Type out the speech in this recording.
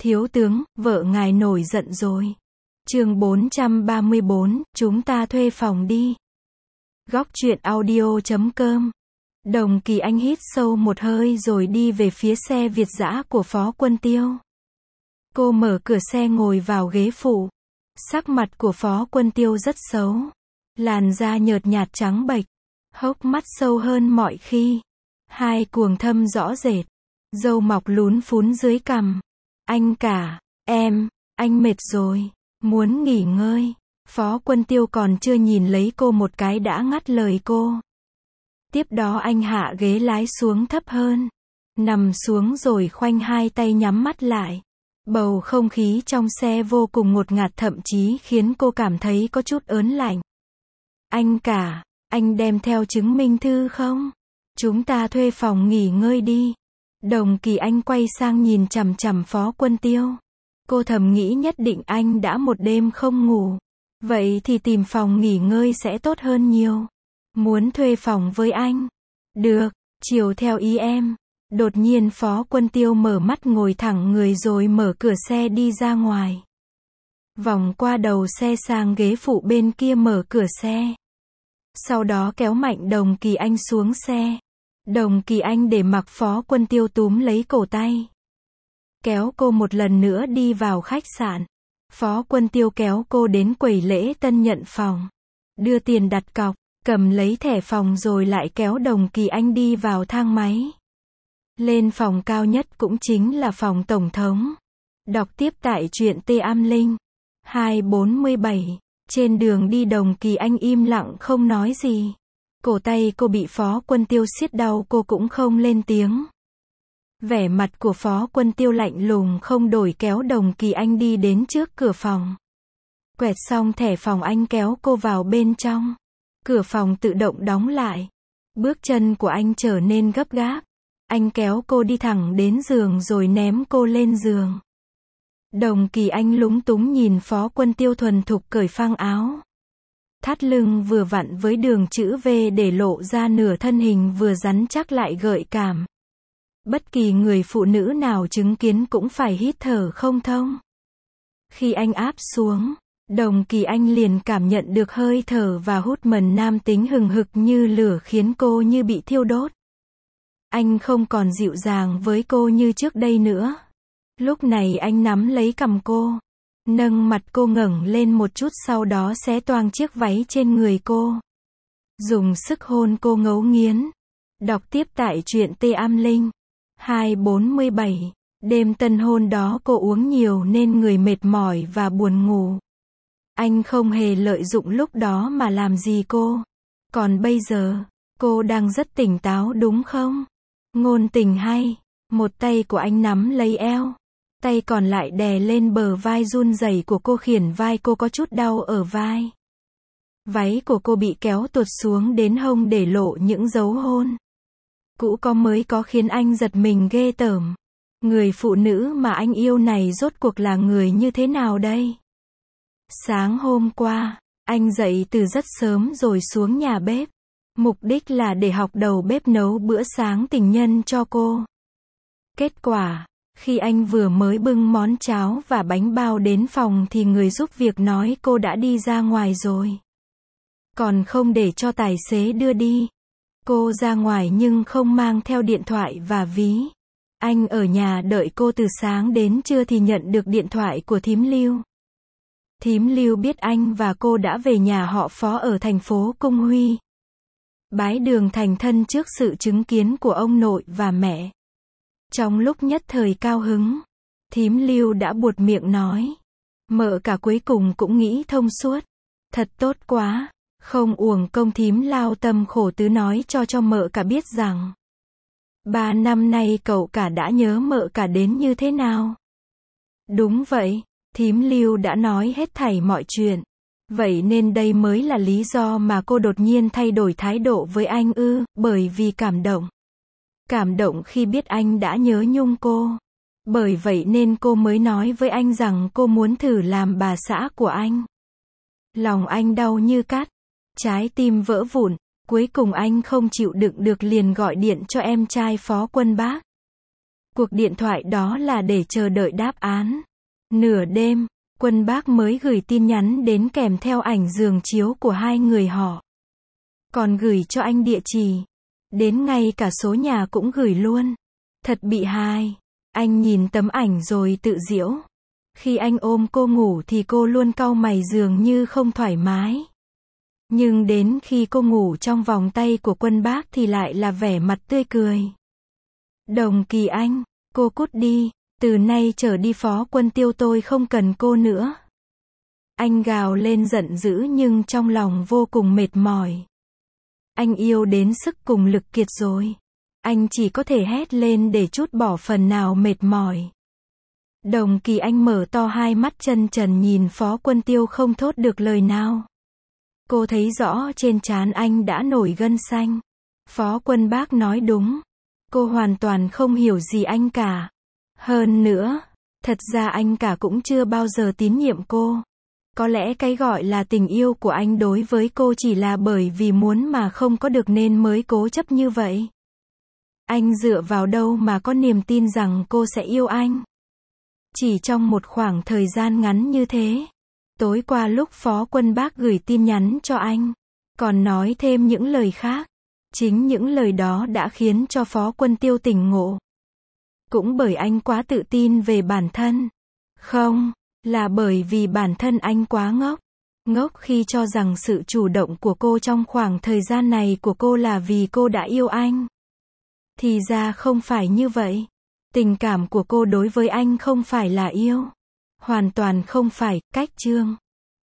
Thiếu tướng, vợ ngài nổi giận rồi. Chương 434, chúng ta thuê phòng đi. Góc truyện audio.com. Đồng Kỳ Anh hít sâu một hơi rồi đi về phía xe Việt dã của Phó Quân Tiêu. Cô mở cửa xe ngồi vào ghế phụ. Sắc mặt của Phó Quân Tiêu rất xấu. Làn da nhợt nhạt trắng bệch. Hốc mắt sâu hơn mọi khi. Hai cuồng thâm rõ rệt. Râu mọc lún phún dưới cằm. Anh cả, anh mệt rồi, muốn nghỉ ngơi. Phó Quân Tiêu còn chưa nhìn lấy cô một cái đã ngắt lời cô. Tiếp đó anh hạ ghế lái xuống thấp hơn. Nằm xuống rồi khoanh hai tay nhắm mắt lại. Bầu không khí trong xe vô cùng ngột ngạt, thậm chí khiến cô cảm thấy có chút ớn lạnh. Anh cả, anh đem theo chứng minh thư không? Chúng ta thuê phòng nghỉ ngơi đi. Đồng Kỳ Anh quay sang nhìn chằm chằm Phó Quân Tiêu. Cô thầm nghĩ nhất định anh đã một đêm không ngủ. Vậy thì tìm phòng nghỉ ngơi sẽ tốt hơn nhiều. Muốn thuê phòng với anh? Được, chiều theo ý em. Đột nhiên Phó Quân Tiêu mở mắt ngồi thẳng người rồi mở cửa xe đi ra ngoài. Vòng qua đầu xe sang ghế phụ bên kia mở cửa xe. Sau đó kéo mạnh Đồng Kỳ Anh xuống xe. Đồng Kỳ Anh để mặc Phó Quân Tiêu túm lấy cổ tay. Kéo cô một lần nữa đi vào khách sạn. Phó Quân Tiêu kéo cô đến quầy lễ tân nhận phòng. Đưa tiền đặt cọc, cầm lấy thẻ phòng rồi lại kéo Đồng Kỳ Anh đi vào thang máy. Lên phòng cao nhất cũng chính là phòng tổng thống. Đọc tiếp tại truyện T Am Linh. 247. Trên đường đi Đồng Kỳ Anh im lặng không nói gì. Cổ tay cô bị Phó Quân Tiêu siết đau, cô cũng không lên tiếng. Vẻ mặt của Phó Quân Tiêu lạnh lùng không đổi, kéo Đồng Kỳ Anh đi đến trước cửa phòng. Quẹt xong thẻ phòng anh kéo cô vào bên trong. Cửa phòng tự động đóng lại. Bước chân của anh trở nên gấp gáp. Anh kéo cô đi thẳng đến giường rồi ném cô lên giường. Đồng Kỳ Anh lúng túng nhìn Phó Quân Tiêu thuần thục cởi phăng áo. Thắt lưng vừa vặn với đường chữ V để lộ ra nửa thân hình vừa rắn chắc lại gợi cảm. Bất kỳ người phụ nữ nào chứng kiến cũng phải hít thở không thông. Khi anh áp xuống, Đồng Kỳ Anh liền cảm nhận được hơi thở và hút mần nam tính hừng hực như lửa khiến cô như bị thiêu đốt. Anh không còn dịu dàng với cô như trước đây nữa. Lúc này anh nắm lấy cằm cô. Nâng mặt cô ngẩng lên một chút, sau đó xé toang chiếc váy trên người cô. Dùng sức hôn cô ngấu nghiến. Đọc tiếp tại truyện T Am Linh. 247. Đêm tân hôn đó cô uống nhiều nên người mệt mỏi và buồn ngủ. Anh không hề lợi dụng lúc đó mà làm gì cô. Còn bây giờ, cô đang rất tỉnh táo đúng không? Ngôn tình hay. Một tay của anh nắm lấy eo. Tay còn lại đè lên bờ vai run rẩy của cô, khiến vai cô có chút đau ở vai. Váy của cô bị kéo tuột xuống đến hông để lộ những dấu hôn. Cũ có mới có khiến anh giật mình ghê tởm. Người phụ nữ mà anh yêu này rốt cuộc là người như thế nào đây? Sáng hôm qua, anh dậy từ rất sớm rồi xuống nhà bếp. Mục đích là để học đầu bếp nấu bữa sáng tình nhân cho cô. Kết quả, khi anh vừa mới bưng món cháo và bánh bao đến phòng thì người giúp việc nói cô đã đi ra ngoài rồi. Còn không để cho tài xế đưa đi. Cô ra ngoài nhưng không mang theo điện thoại và ví. Anh ở nhà đợi cô từ sáng đến trưa thì nhận được điện thoại của thím Lưu. Thím Lưu biết anh và cô đã về nhà họ Phó ở thành phố Cung Huy. Bái đường thành thân trước sự chứng kiến của ông nội và mẹ. Trong lúc nhất thời cao hứng, thím Lưu đã buột miệng nói. Mợ cả cuối cùng cũng nghĩ thông suốt. Thật tốt quá, không uổng công thím lao tâm khổ tứ nói cho mợ cả biết rằng 3 năm nay cậu cả đã nhớ mợ cả đến như thế nào. Đúng vậy, thím Lưu đã nói hết thảy mọi chuyện. Vậy nên đây mới là lý do mà cô đột nhiên thay đổi thái độ với anh ư? Bởi vì cảm động. Cảm động khi biết anh đã nhớ nhung cô. Bởi vậy nên cô mới nói với anh rằng cô muốn thử làm bà xã của anh. Lòng anh đau như cắt. Trái tim vỡ vụn. Cuối cùng anh không chịu đựng được liền gọi điện cho em trai Phó Quân Bác. Cuộc điện thoại đó là để chờ đợi đáp án. Nửa đêm, Quân Bác mới gửi tin nhắn đến kèm theo ảnh giường chiếu của hai người họ. Còn gửi cho anh địa chỉ. Đến ngay cả số nhà cũng gửi luôn. Thật bị hài. Anh nhìn tấm ảnh rồi tự giễu. Khi anh ôm cô ngủ thì cô luôn cau mày dường như không thoải mái. Nhưng đến khi cô ngủ trong vòng tay của Quân Bác thì lại là vẻ mặt tươi cười. Đồng Kỳ Anh, cô cút đi, từ nay trở đi Phó Quân Tiêu tôi không cần cô nữa. Anh gào lên giận dữ nhưng trong lòng vô cùng mệt mỏi. Anh yêu đến sức cùng lực kiệt rồi. Anh chỉ có thể hét lên để trút bỏ phần nào mệt mỏi. Đồng Kỳ Anh mở to hai mắt chân trần nhìn Phó Quân Tiêu không thốt được lời nào. Cô thấy rõ trên trán anh đã nổi gân xanh. Phó Quân Bác nói đúng. Cô hoàn toàn không hiểu gì anh cả. Hơn nữa, thật ra anh cả cũng chưa bao giờ tín nhiệm cô. Có lẽ cái gọi là tình yêu của anh đối với cô chỉ là bởi vì muốn mà không có được nên mới cố chấp như vậy. Anh dựa vào đâu mà có niềm tin rằng cô sẽ yêu anh? Chỉ trong một khoảng thời gian ngắn như thế. Tối qua lúc Phó Quân Bác gửi tin nhắn cho anh, còn nói thêm những lời khác. Chính những lời đó đã khiến cho Phó Quân Tiêu tỉnh ngộ. Cũng bởi anh quá tự tin về bản thân. Không, là bởi vì bản thân anh quá ngốc. Ngốc khi cho rằng sự chủ động của cô trong khoảng thời gian này của cô là vì cô đã yêu anh. Thì ra không phải như vậy. Tình cảm của cô đối với anh không phải là yêu. Hoàn toàn không phải, cách chương.